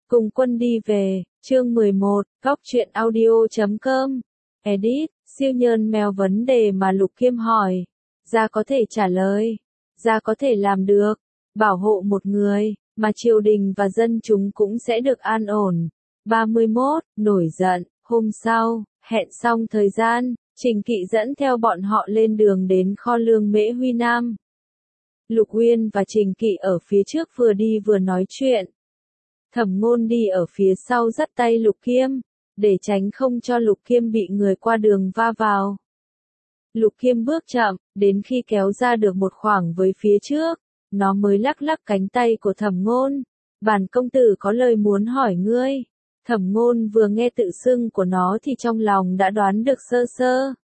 Cùng quân đi về, chương 11, góc truyện audio.com. Edit, siêu nhân mèo vấn đề mà Lục Kiêm hỏi. Gia có thể trả lời. Gia có thể làm được. Bảo hộ một người, mà triều đình và dân chúng cũng sẽ được an ổn. 31, nổi giận, hôm sau, hẹn xong thời gian, Trình Kỵ dẫn theo bọn họ lên đường đến kho lương Mễ Huy Nam. Lục Uyên và Trình Kỵ ở phía trước vừa đi vừa nói chuyện. Thẩm Ngôn đi ở phía sau dắt tay Lục Kiêm, để tránh không cho Lục Kiêm bị người qua đường va vào. Lục Kiêm bước chậm, đến khi kéo ra được một khoảng với phía trước, nó mới lắc lắc cánh tay của Thẩm Ngôn. Bản công tử có lời muốn hỏi ngươi. Thẩm Ngôn vừa nghe tự xưng của nó thì trong lòng đã đoán được sơ sơ.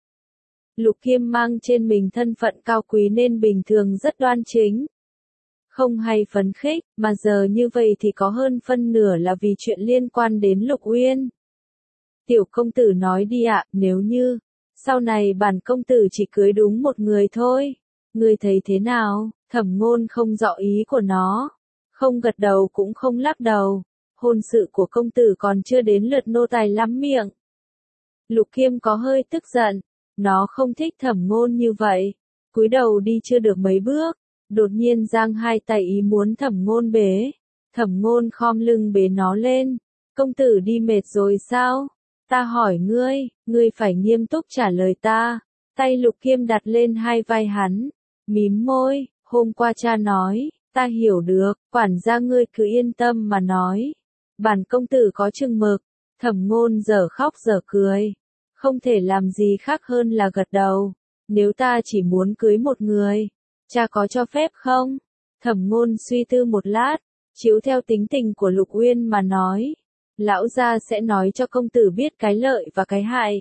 Lục Kiêm mang trên mình thân phận cao quý nên bình thường rất đoan chính. Không hay phấn khích, mà giờ như vậy thì có hơn phân nửa là vì chuyện liên quan đến Lục Uyên. Tiểu công tử nói đi ạ, nếu như, sau này bản công tử chỉ cưới đúng một người thôi. Ngươi thấy thế nào? Thẩm Ngôn không rõ ý của nó. Không gật đầu cũng không lắc đầu. Hôn sự của công tử còn chưa đến lượt nô tài lắm miệng. Lục Kiêm có hơi tức giận. Nó không thích Thẩm Ngôn như vậy. Cúi đầu đi chưa được mấy bước. Đột nhiên giang hai tay ý muốn Thẩm Ngôn bế. Thẩm Ngôn khom lưng bế nó lên. Công tử đi mệt rồi sao? Ta hỏi ngươi, ngươi phải nghiêm túc trả lời ta. Tay Lục Kiêm đặt lên hai vai hắn. Mím môi, hôm qua cha nói, ta hiểu được, quản gia ngươi cứ yên tâm mà nói. Bản công tử có chừng mực. Thẩm Ngôn dở khóc dở cười. Không thể làm gì khác hơn là gật đầu. Nếu ta chỉ muốn cưới một người, cha có cho phép không? Thẩm Ngôn suy tư một lát, chiếu theo tính tình của Lục Uyên mà nói. Lão gia sẽ nói cho công tử biết cái lợi và cái hại.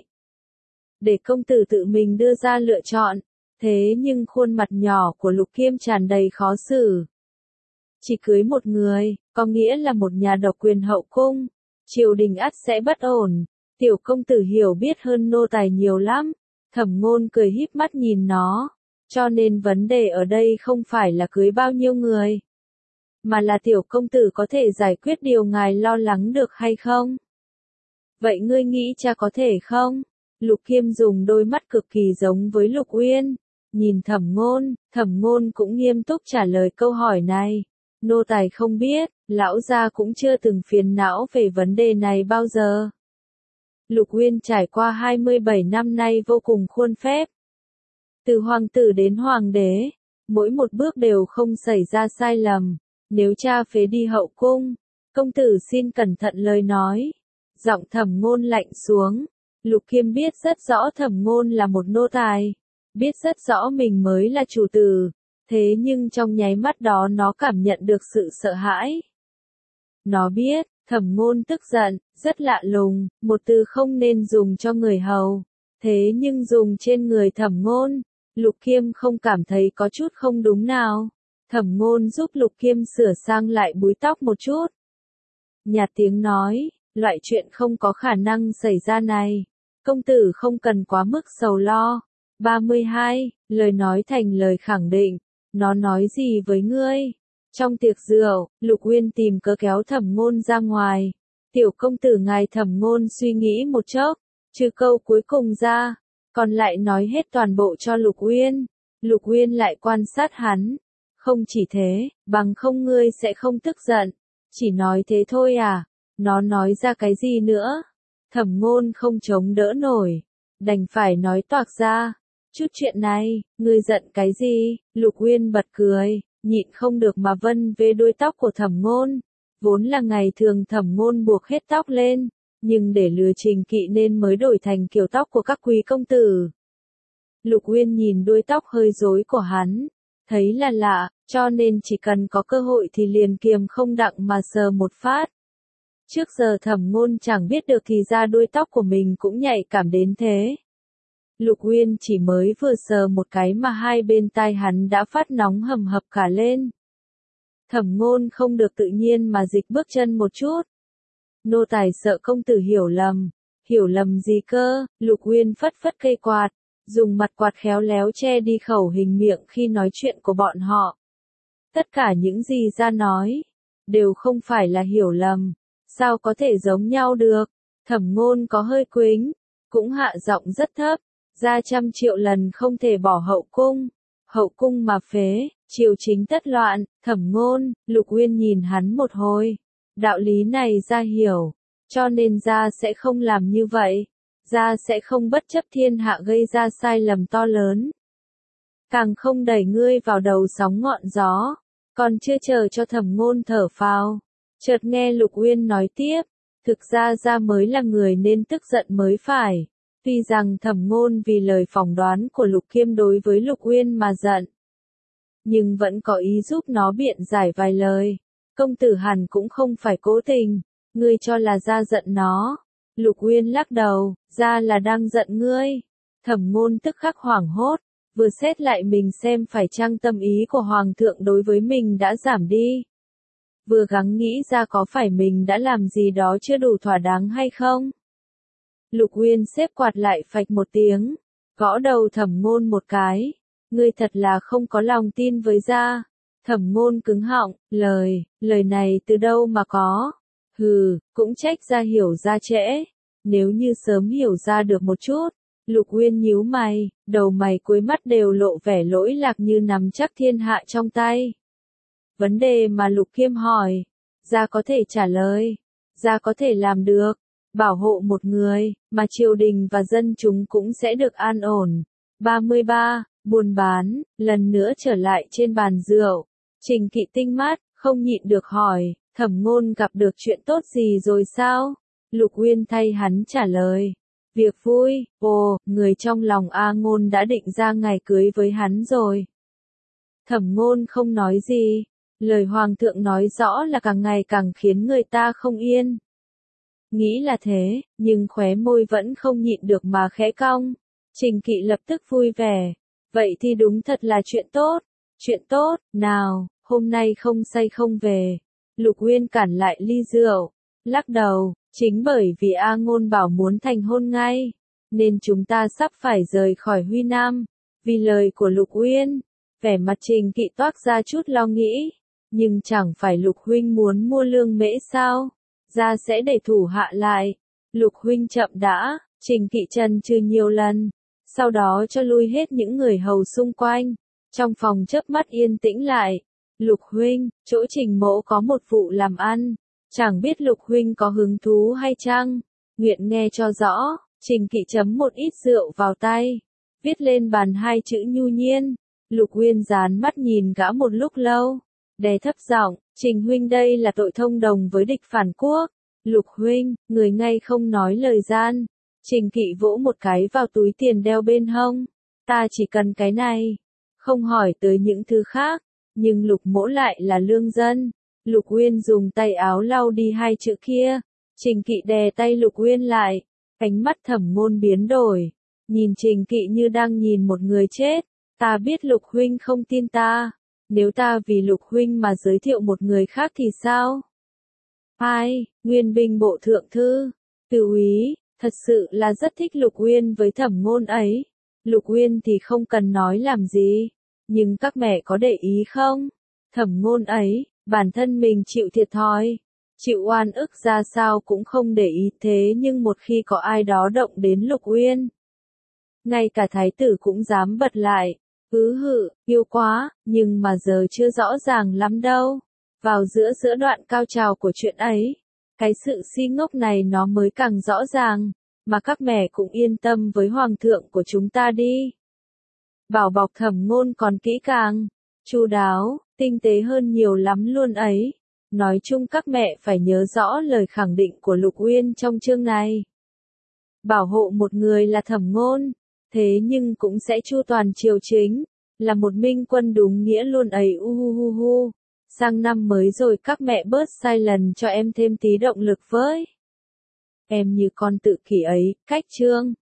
Để công tử tự mình đưa ra lựa chọn. Thế nhưng khuôn mặt nhỏ của Lục Kiêm tràn đầy khó xử. Chỉ cưới một người, có nghĩa là một nhà độc quyền hậu cung. Triều đình ắt sẽ bất ổn. Tiểu công tử hiểu biết hơn nô tài nhiều lắm. Thẩm Ngôn cười híp mắt nhìn nó. Cho nên vấn đề ở đây không phải là cưới bao nhiêu người, mà là tiểu công tử có thể giải quyết điều ngài lo lắng được hay không? Vậy ngươi nghĩ cha có thể không? Lục Kiêm dùng đôi mắt cực kỳ giống với Lục Uyên, nhìn Thẩm Ngôn cũng nghiêm túc trả lời câu hỏi này. Nô tài không biết, lão gia cũng chưa từng phiền não về vấn đề này bao giờ. Lục Uyên trải qua 27 năm nay vô cùng khuôn phép. Từ hoàng tử đến hoàng đế, mỗi một bước đều không xảy ra sai lầm. Nếu cha phế đi hậu cung, công tử xin cẩn thận lời nói. Giọng Thẩm Ngôn lạnh xuống. Lục Kiêm biết rất rõ Thẩm Ngôn là một nô tài, biết rất rõ mình mới là chủ tử. Thế nhưng trong nháy mắt đó nó cảm nhận được sự sợ hãi. Nó biết, Thẩm Ngôn tức giận, rất lạ lùng, một từ không nên dùng cho người hầu. Thế nhưng dùng trên người Thẩm Ngôn, Lục Kiêm không cảm thấy có chút không đúng nào. Thẩm Ngôn giúp Lục Kiêm sửa sang lại búi tóc một chút. Nhạt tiếng nói, loại chuyện không có khả năng xảy ra này. Công tử không cần quá mức sầu lo. 32, lời nói thành lời khẳng định. Nó nói gì với ngươi? Trong tiệc rượu, Lục Uyên tìm cớ kéo Thẩm Ngôn ra ngoài. Tiểu công tử ngài. Thẩm Ngôn suy nghĩ một chốc, trừ câu cuối cùng ra, còn lại nói hết toàn bộ cho Lục Uyên. Lục Uyên lại quan sát hắn. Không chỉ thế, bằng không ngươi sẽ không tức giận. Chỉ nói thế thôi à? Nó nói ra cái gì nữa? Thẩm Ngôn không chống đỡ nổi, đành phải nói toạc ra. Chút chuyện này, ngươi giận cái gì? Lục Uyên bật cười, nhịn không được mà vân về đuôi tóc của Thẩm Ngôn. Vốn là ngày thường Thẩm Ngôn buộc hết tóc lên, nhưng để lừa Trình Kỵ nên mới đổi thành kiểu tóc của các quý công tử. Lục Uyên nhìn đuôi tóc hơi rối của hắn, thấy là lạ, cho nên chỉ cần có cơ hội thì liền kiềm không đặng mà sờ một phát. Trước giờ Thẩm Ngôn chẳng biết được thì ra đuôi tóc của mình cũng nhạy cảm đến thế. Lục Uyên chỉ mới vừa sờ một cái mà hai bên tai hắn đã phát nóng hầm hập cả lên. Thẩm Ngôn không được tự nhiên mà dịch bước chân một chút. Nô tài sợ công tử hiểu lầm. Hiểu lầm gì cơ? Lục Uyên phất phất cây quạt, dùng mặt quạt khéo léo che đi khẩu hình miệng khi nói chuyện của bọn họ. Tất cả những gì ra nói, đều không phải là hiểu lầm. Sao có thể giống nhau được? Thẩm Ngôn có hơi quĩnh, cũng hạ giọng rất thấp, ra 100 triệu lần không thể bỏ hậu cung. Hậu cung mà phế, triều chính tất loạn. Thẩm Ngôn, Lục Uyên nhìn hắn một hồi. Đạo lý này ra hiểu, cho nên ra sẽ không làm như vậy. Ra sẽ không bất chấp thiên hạ gây ra sai lầm to lớn. Càng không đẩy ngươi vào đầu sóng ngọn gió. Còn chưa chờ cho Thẩm Ngôn thở phào, chợt nghe Lục Uyên nói tiếp, thực ra ra mới là người nên tức giận mới phải. Tuy rằng Thẩm Ngôn vì lời phỏng đoán của Lục Kiêm đối với Lục Uyên mà giận, nhưng vẫn có ý giúp nó biện giải vài lời. Công tử hẳn cũng không phải cố tình, ngươi cho là ra giận nó. Lục Uyên lắc đầu, ra là đang giận ngươi. Thẩm Ngôn tức khắc hoảng hốt, vừa xét lại mình xem phải chăng tâm ý của Hoàng thượng đối với mình đã giảm đi. Vừa gắng nghĩ ra có phải mình đã làm gì đó chưa đủ thỏa đáng hay không. Lục Uyên xếp quạt lại phạch một tiếng, gõ đầu Thẩm Ngôn một cái. Ngươi thật là không có lòng tin với gia. Thẩm Ngôn cứng họng, lời này từ đâu mà có. Hừ, cũng trách gia hiểu ra trễ. Nếu như sớm hiểu ra được một chút. Lục Uyên nhíu mày, đầu mày cuối mắt đều lộ vẻ lỗi lạc như nắm chắc thiên hạ trong tay. Vấn đề mà Lục Kiêm hỏi, gia có thể trả lời, gia có thể làm được, bảo hộ một người, mà triều đình và dân chúng cũng sẽ được an ổn. 33. Buôn bán, lần nữa trở lại trên bàn rượu. Trình Kỵ tinh mắt, không nhịn được hỏi, Thẩm Ngôn gặp được chuyện tốt gì rồi sao? Lục Uyên thay hắn trả lời. Việc vui, người trong lòng A Ngôn đã định ra ngày cưới với hắn rồi. Thẩm Ngôn không nói gì. Lời Hoàng thượng nói rõ là càng ngày càng khiến người ta không yên. Nghĩ là thế, nhưng khóe môi vẫn không nhịn được mà khẽ cong. Trình Kỵ lập tức vui vẻ. Vậy thì đúng thật là chuyện tốt. Chuyện tốt, nào, hôm nay không say không về. Lục Uyên cản lại ly rượu, lắc đầu, chính bởi vì A Ngôn bảo muốn thành hôn ngay, nên chúng ta sắp phải rời khỏi Huy Nam. Vì lời của Lục Uyên, vẻ mặt Trình Kỵ toát ra chút lo nghĩ, nhưng chẳng phải Lục huynh muốn mua lương mễ sao? Ra sẽ để thủ hạ lại. Lục huynh chậm đã. Trình Kỵ trần trừ nhiều lần, sau đó cho lui hết những người hầu xung quanh. Trong phòng chớp mắt yên tĩnh lại. Lục huynh, chỗ Trình mỗ có một vụ làm ăn, chẳng biết Lục huynh có hứng thú hay chăng? Nguyện nghe cho rõ. Trình Kỵ chấm một ít rượu vào tay, viết lên bàn hai chữ nhu nhiên. Lục Uyên dán mắt nhìn gã một lúc lâu, đè thấp giọng, Trình huynh đây là tội thông đồng với địch phản quốc. Lục huynh, người ngay không nói lời gian. Trình Kỵ vỗ một cái vào túi tiền đeo bên hông. Ta chỉ cần cái này, không hỏi tới những thứ khác. Nhưng Lục mỗ lại là lương dân. Lục Uyên dùng tay áo lau đi hai chữ kia. Trình Kỵ đè tay Lục Uyên lại. Ánh mắt Thẩm Ngôn biến đổi, nhìn Trình Kỵ như đang nhìn một người chết. Ta biết Lục huynh không tin ta. Nếu ta vì Lục huynh mà giới thiệu một người khác thì sao? Ai, Nguyên binh bộ thượng thư, Từ úy, thật sự là rất thích Lục Uyên với Thẩm Ngôn ấy. Lục Uyên thì không cần nói làm gì, nhưng các mẹ có để ý không? Thẩm Ngôn ấy, bản thân mình chịu thiệt thòi, chịu oan ức ra sao cũng không để ý, thế nhưng một khi có ai đó động đến Lục Uyên, ngay cả thái tử cũng dám bật lại. Yêu quá, nhưng mà giờ chưa rõ ràng lắm đâu. Vào giữa đoạn cao trào của chuyện ấy, cái sự si ngốc này nó mới càng rõ ràng, mà các mẹ cũng yên tâm với Hoàng thượng của chúng ta đi. Bảo bọc Thẩm Ngôn còn kỹ càng, chu đáo, tinh tế hơn nhiều lắm luôn ấy. Nói chung các mẹ phải nhớ rõ lời khẳng định của Lục Uyên trong chương này. Bảo hộ một người là Thẩm Ngôn, thế nhưng cũng sẽ chu toàn triều chính, là một minh quân đúng nghĩa luôn ấy. Sang năm mới rồi các mẹ bớt sai lần cho em thêm tí động lực với. Em như con tự kỷ ấy, cách chương.